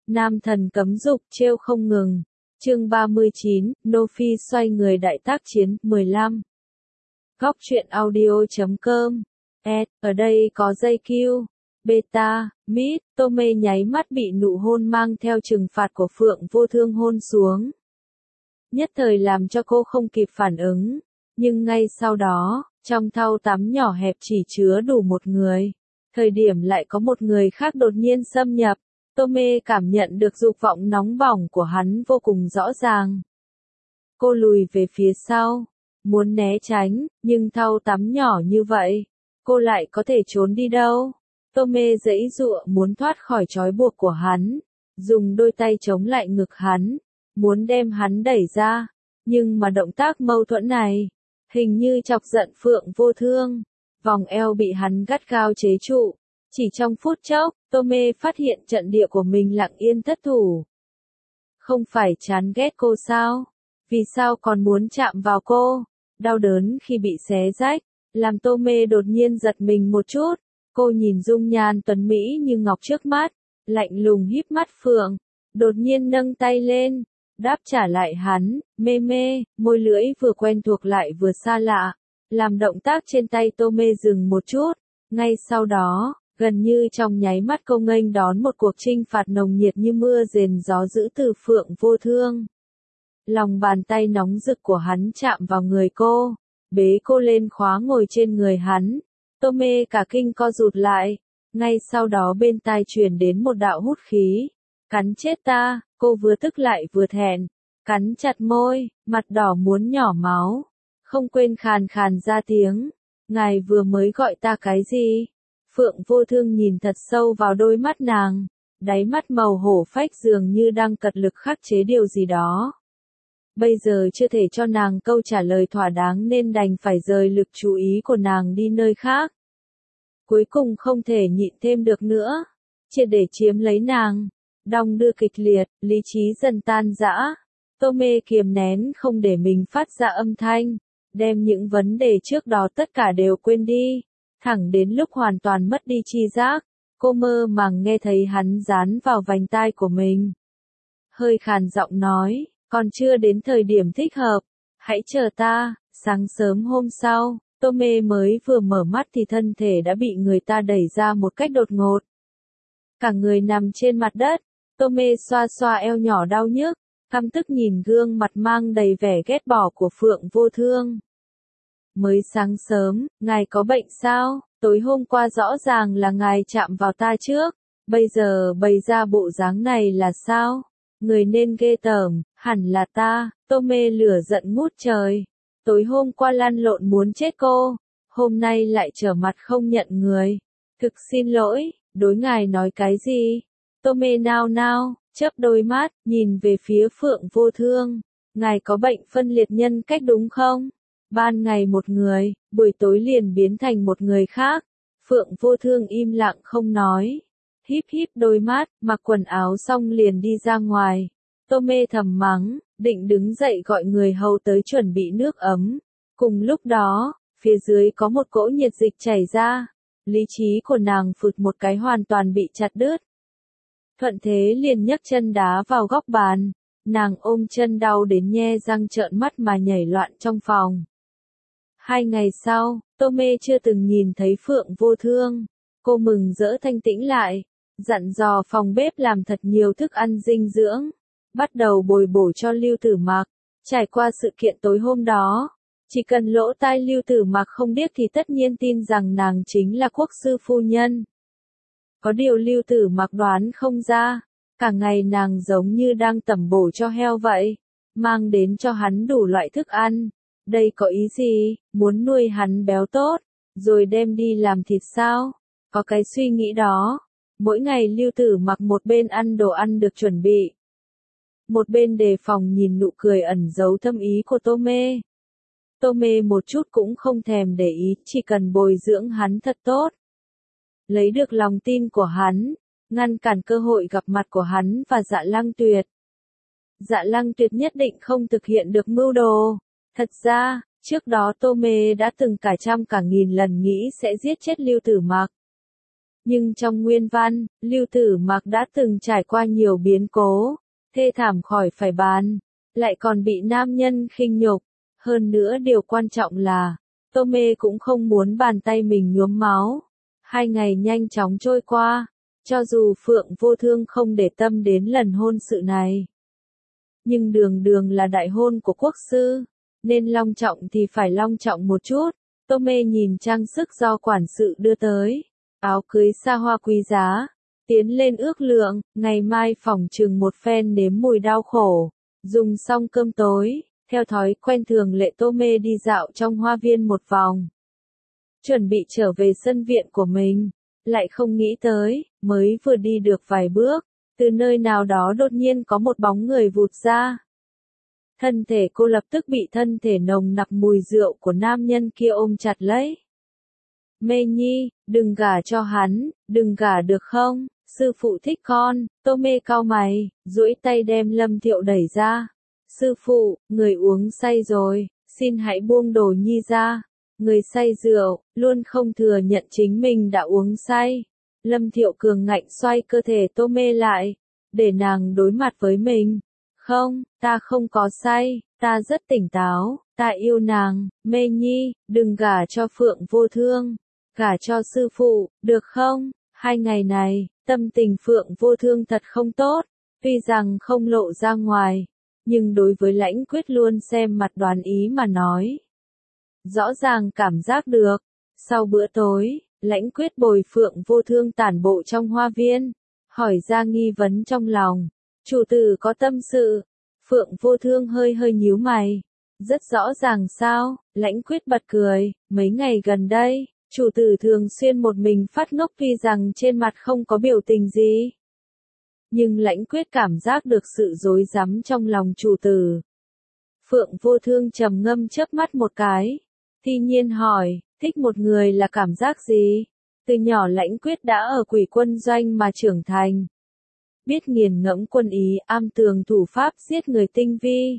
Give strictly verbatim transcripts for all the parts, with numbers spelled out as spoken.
Nam thần cấm dục trêu không ngừng. Chương ba mươi chín, Nô Phi xoay người đại tác chiến, mười lăm. Góc truyện audio chấm com. Ed, ở đây có dây Q. Beta, Mid, Tome nháy mắt bị nụ hôn mang theo trừng phạt của Phượng Vô Thương hôn xuống. Nhất thời làm cho cô không kịp phản ứng. Nhưng ngay sau đó, trong thau tắm nhỏ hẹp chỉ chứa đủ một người. Thời điểm lại có một người khác đột nhiên xâm nhập. Tome cảm nhận được dục vọng nóng bỏng của hắn vô cùng rõ ràng. Cô lùi về phía sau, muốn né tránh, nhưng thau tắm nhỏ như vậy, cô lại có thể trốn đi đâu. Tome giãy giụa muốn thoát khỏi trói buộc của hắn, dùng đôi tay chống lại ngực hắn, muốn đem hắn đẩy ra, nhưng mà động tác mâu thuẫn này, hình như chọc giận Phượng Vô Thương, vòng eo bị hắn gắt gao chế trụ. Chỉ trong phút chốc, Tome phát hiện trận địa của mình lặng yên thất thủ. Không phải chán ghét cô sao? Vì sao còn muốn chạm vào cô? Đau đớn khi bị xé rách, làm Tome đột nhiên giật mình một chút. Cô nhìn dung nhan tuấn mỹ như ngọc trước mắt, lạnh lùng híp mắt Phượng, đột nhiên nâng tay lên, đáp trả lại hắn, mê mê, môi lưỡi vừa quen thuộc lại vừa xa lạ, làm động tác trên tay Tome dừng một chút, ngay sau đó, gần như trong nháy mắt cô nghênh đón một cuộc chinh phạt nồng nhiệt như mưa rền gió dữ từ Phượng Vô Thương. Lòng bàn tay nóng rực của hắn chạm vào người cô, bế cô lên khóa ngồi trên người hắn. Tome cả kinh co rụt lại, ngay sau đó bên tai truyền đến một đạo hút khí. Cắn chết ta, cô vừa tức lại vừa thẹn, cắn chặt môi, mặt đỏ muốn nhỏ máu, không quên khàn khàn ra tiếng. Ngài vừa mới gọi ta cái gì? Phượng Vô Thương nhìn thật sâu vào đôi mắt nàng, đáy mắt màu hổ phách dường như đang cật lực khắc chế điều gì đó. Bây giờ chưa thể cho nàng câu trả lời thỏa đáng nên đành phải rời lực chú ý của nàng đi nơi khác. Cuối cùng không thể nhịn thêm được nữa, triệt để chiếm lấy nàng, đong đưa kịch liệt, lý trí dần tan rã. Tome kiềm nén không để mình phát ra âm thanh, đem những vấn đề trước đó tất cả đều quên đi. Thẳng đến lúc hoàn toàn mất đi tri giác, cô mơ màng nghe thấy hắn dán vào vành tai của mình. Hơi khàn giọng nói, còn chưa đến thời điểm thích hợp, hãy chờ ta. Sáng sớm hôm sau, Tome mới vừa mở mắt thì thân thể đã bị người ta đẩy ra một cách đột ngột. Cả người nằm trên mặt đất, Tome xoa xoa eo nhỏ đau nhức, căm tức nhìn gương mặt mang đầy vẻ ghét bỏ của Phượng Vô Thương. Mới sáng sớm, ngài có bệnh sao? Tối hôm qua rõ ràng là ngài chạm vào ta trước, bây giờ bày ra bộ dáng này là sao? Người nên ghê tởm, hẳn là ta. Tome lửa giận ngút trời. Tối hôm qua lăn lộn muốn chết cô, hôm nay lại trở mặt không nhận người. Thực xin lỗi, đối ngài nói cái gì? Tome nao nao, chớp đôi mắt, nhìn về phía Phượng Vô Thương. Ngài có bệnh phân liệt nhân cách đúng không? Ban ngày một người, buổi tối liền biến thành một người khác. Phượng Vô Thương im lặng không nói. Híp híp đôi mắt, mặc quần áo xong liền đi ra ngoài. Tome thầm mắng, định đứng dậy gọi người hầu tới chuẩn bị nước ấm. Cùng lúc đó, phía dưới có một cỗ nhiệt dịch chảy ra. Lý trí của nàng phụt một cái hoàn toàn bị chặt đứt. Thuận thế liền nhấc chân đá vào góc bàn. Nàng ôm chân đau đến nhe răng trợn mắt mà nhảy loạn trong phòng. Hai ngày sau, Tome chưa từng nhìn thấy Phượng Vô Thương. Cô mừng rỡ thanh tĩnh lại, dặn dò phòng bếp làm thật nhiều thức ăn dinh dưỡng, bắt đầu bồi bổ cho Lưu Tử Mặc. Trải qua sự kiện tối hôm đó, chỉ cần lỗ tai Lưu Tử Mặc không điếc thì tất nhiên tin rằng nàng chính là quốc sư phu nhân. Có điều Lưu Tử Mặc đoán không ra, cả ngày nàng giống như đang tẩm bổ cho heo vậy, mang đến cho hắn đủ loại thức ăn. Đây có ý gì, muốn nuôi hắn béo tốt, rồi đem đi làm thịt sao? Có cái suy nghĩ đó. Mỗi ngày Lưu Tử Mặc một bên ăn đồ ăn được chuẩn bị, một bên đề phòng nhìn nụ cười ẩn giấu thâm ý của Tome. Tome một chút cũng không thèm để ý, chỉ cần bồi dưỡng hắn thật tốt. Lấy được lòng tin của hắn, ngăn cản cơ hội gặp mặt của hắn và Dạ Lăng Tuyệt. Dạ Lăng Tuyệt nhất định không thực hiện được mưu đồ. Thật ra, trước đó Tome đã từng cả trăm cả nghìn lần nghĩ sẽ giết chết Lưu Tử Mặc. Nhưng trong nguyên văn, Lưu Tử Mặc đã từng trải qua nhiều biến cố, thê thảm khỏi phải bàn, lại còn bị nam nhân khinh nhục. Hơn nữa điều quan trọng là, Tô Mê cũng không muốn bàn tay mình nhuốm máu. Hai ngày nhanh chóng trôi qua, cho dù Phượng Vô Thương không để tâm đến lần hôn sự này. Nhưng đường đường là đại hôn của quốc sư, nên long trọng thì phải long trọng một chút. Tô Mê nhìn trang sức do quản sự đưa tới, áo cưới xa hoa quý giá, tiến lên ước lượng, ngày mai phỏng chừng một phen nếm mùi đau khổ. Dùng xong cơm tối, theo thói quen thường lệ Tô Mê đi dạo trong hoa viên một vòng. Chuẩn bị trở về sân viện của mình, lại không nghĩ tới, mới vừa đi được vài bước, từ nơi nào đó đột nhiên có một bóng người vụt ra. Thân thể cô lập tức bị thân thể nồng nặc mùi rượu của nam nhân kia ôm chặt lấy. Mê Nhi, đừng gả cho hắn, đừng gả được không, sư phụ thích con. Tô Mê cau mày, duỗi tay đem Lâm Thiệu đẩy ra. Sư phụ, người uống say rồi, xin hãy buông đồ Nhi ra. Người say rượu, luôn không thừa nhận chính mình đã uống say. Lâm Thiệu cường ngạnh xoay cơ thể Tô Mê lại, để nàng đối mặt với mình. Không, ta không có say, ta rất tỉnh táo, ta yêu nàng. Mê Nhi, đừng gả cho Phượng Vô Thương, gả cho sư phụ, được không? Hai ngày này, tâm tình Phượng Vô Thương thật không tốt, tuy rằng không lộ ra ngoài, nhưng đối với Lãnh Quyết luôn xem mặt đoán ý mà nói. Rõ ràng cảm giác được. Sau bữa tối, Lãnh Quyết bồi Phượng Vô Thương tản bộ trong hoa viên, hỏi ra nghi vấn trong lòng. Chủ tử có tâm sự. Phượng Vô Thương hơi hơi nhíu mày. Rất rõ ràng sao? Lãnh Quyết bật cười. Mấy ngày gần đây, chủ tử thường xuyên một mình phát ngốc, tuy rằng trên mặt không có biểu tình gì. Nhưng Lãnh Quyết cảm giác được sự rối rắm trong lòng chủ tử. Phượng Vô Thương trầm ngâm chớp mắt một cái. Thi Nhiên hỏi, thích một người là cảm giác gì? Từ nhỏ Lãnh Quyết đã ở Quỷ Quân doanh mà trưởng thành. Biết nghiền ngẫm quân ý, am tường thủ pháp giết người tinh vi.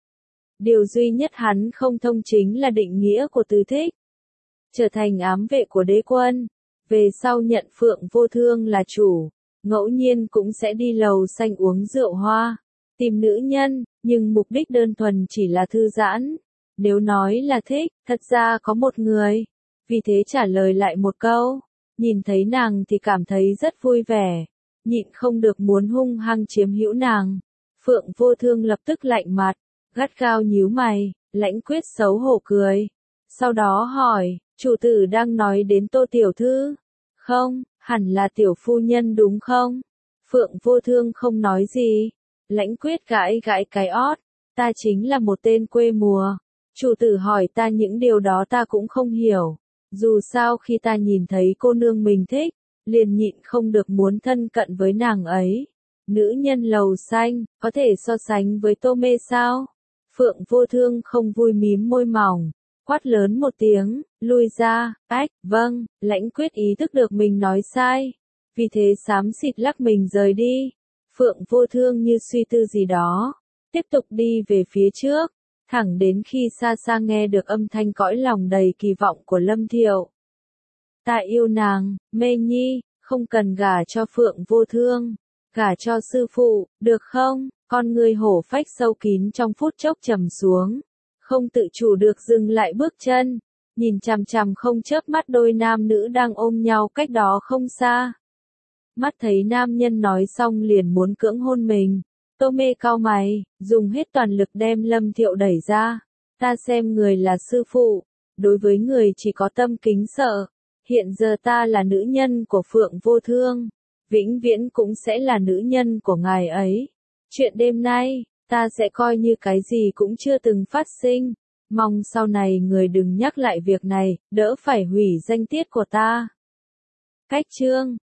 Điều duy nhất hắn không thông chính là định nghĩa của từ thích. Trở thành ám vệ của đế quân, về sau nhận Phượng Vô Thương là chủ, ngẫu nhiên cũng sẽ đi lầu xanh uống rượu hoa, tìm nữ nhân, nhưng mục đích đơn thuần chỉ là thư giãn. Nếu nói là thích, thật ra có một người, vì thế trả lời lại một câu, nhìn thấy nàng thì cảm thấy rất vui vẻ, nhịn không được muốn hung hăng chiếm hữu nàng. Phượng Vô Thương lập tức lạnh mặt, gắt gao nhíu mày. Lãnh Quyết xấu hổ cười, sau đó hỏi, chủ tử đang nói đến Tô tiểu thư? Không, hẳn là tiểu phu nhân đúng không? Phượng Vô Thương không nói gì. Lãnh Quyết gãi gãi cái ót, ta chính là một tên quê mùa. Chủ tử hỏi ta những điều đó ta cũng không hiểu. Dù sao khi ta nhìn thấy cô nương mình thích, liền nhịn không được muốn thân cận với nàng ấy. Nữ nhân lầu xanh, có thể so sánh với Tô Mê sao? Phượng Vô Thương không vui mím môi mỏng, quát lớn một tiếng, lui ra. Ách, vâng. Lãnh Quyết ý thức được mình nói sai, vì thế xám xịt lắc mình rời đi. Phượng Vô Thương như suy tư gì đó, tiếp tục đi về phía trước, thẳng đến khi xa xa nghe được âm thanh cõi lòng đầy kỳ vọng của Lâm Thiệu. Ta yêu nàng, Mê Nhi, không cần gả cho Phượng Vô Thương, gả cho sư phụ, được không? Con người hổ phách sâu kín trong phút chốc trầm xuống, không tự chủ được dừng lại bước chân, nhìn chằm chằm không chớp mắt đôi nam nữ đang ôm nhau cách đó không xa. Mắt thấy nam nhân nói xong liền muốn cưỡng hôn mình, Tô Mê cau mày, dùng hết toàn lực đem Lâm Thiệu đẩy ra. Ta xem người là sư phụ, đối với người chỉ có tâm kính sợ. Hiện giờ ta là nữ nhân của Phượng Vô Thương, vĩnh viễn cũng sẽ là nữ nhân của ngài ấy. Chuyện đêm nay, ta sẽ coi như cái gì cũng chưa từng phát sinh. Mong sau này người đừng nhắc lại việc này, đỡ phải hủy danh tiết của ta. Cách chương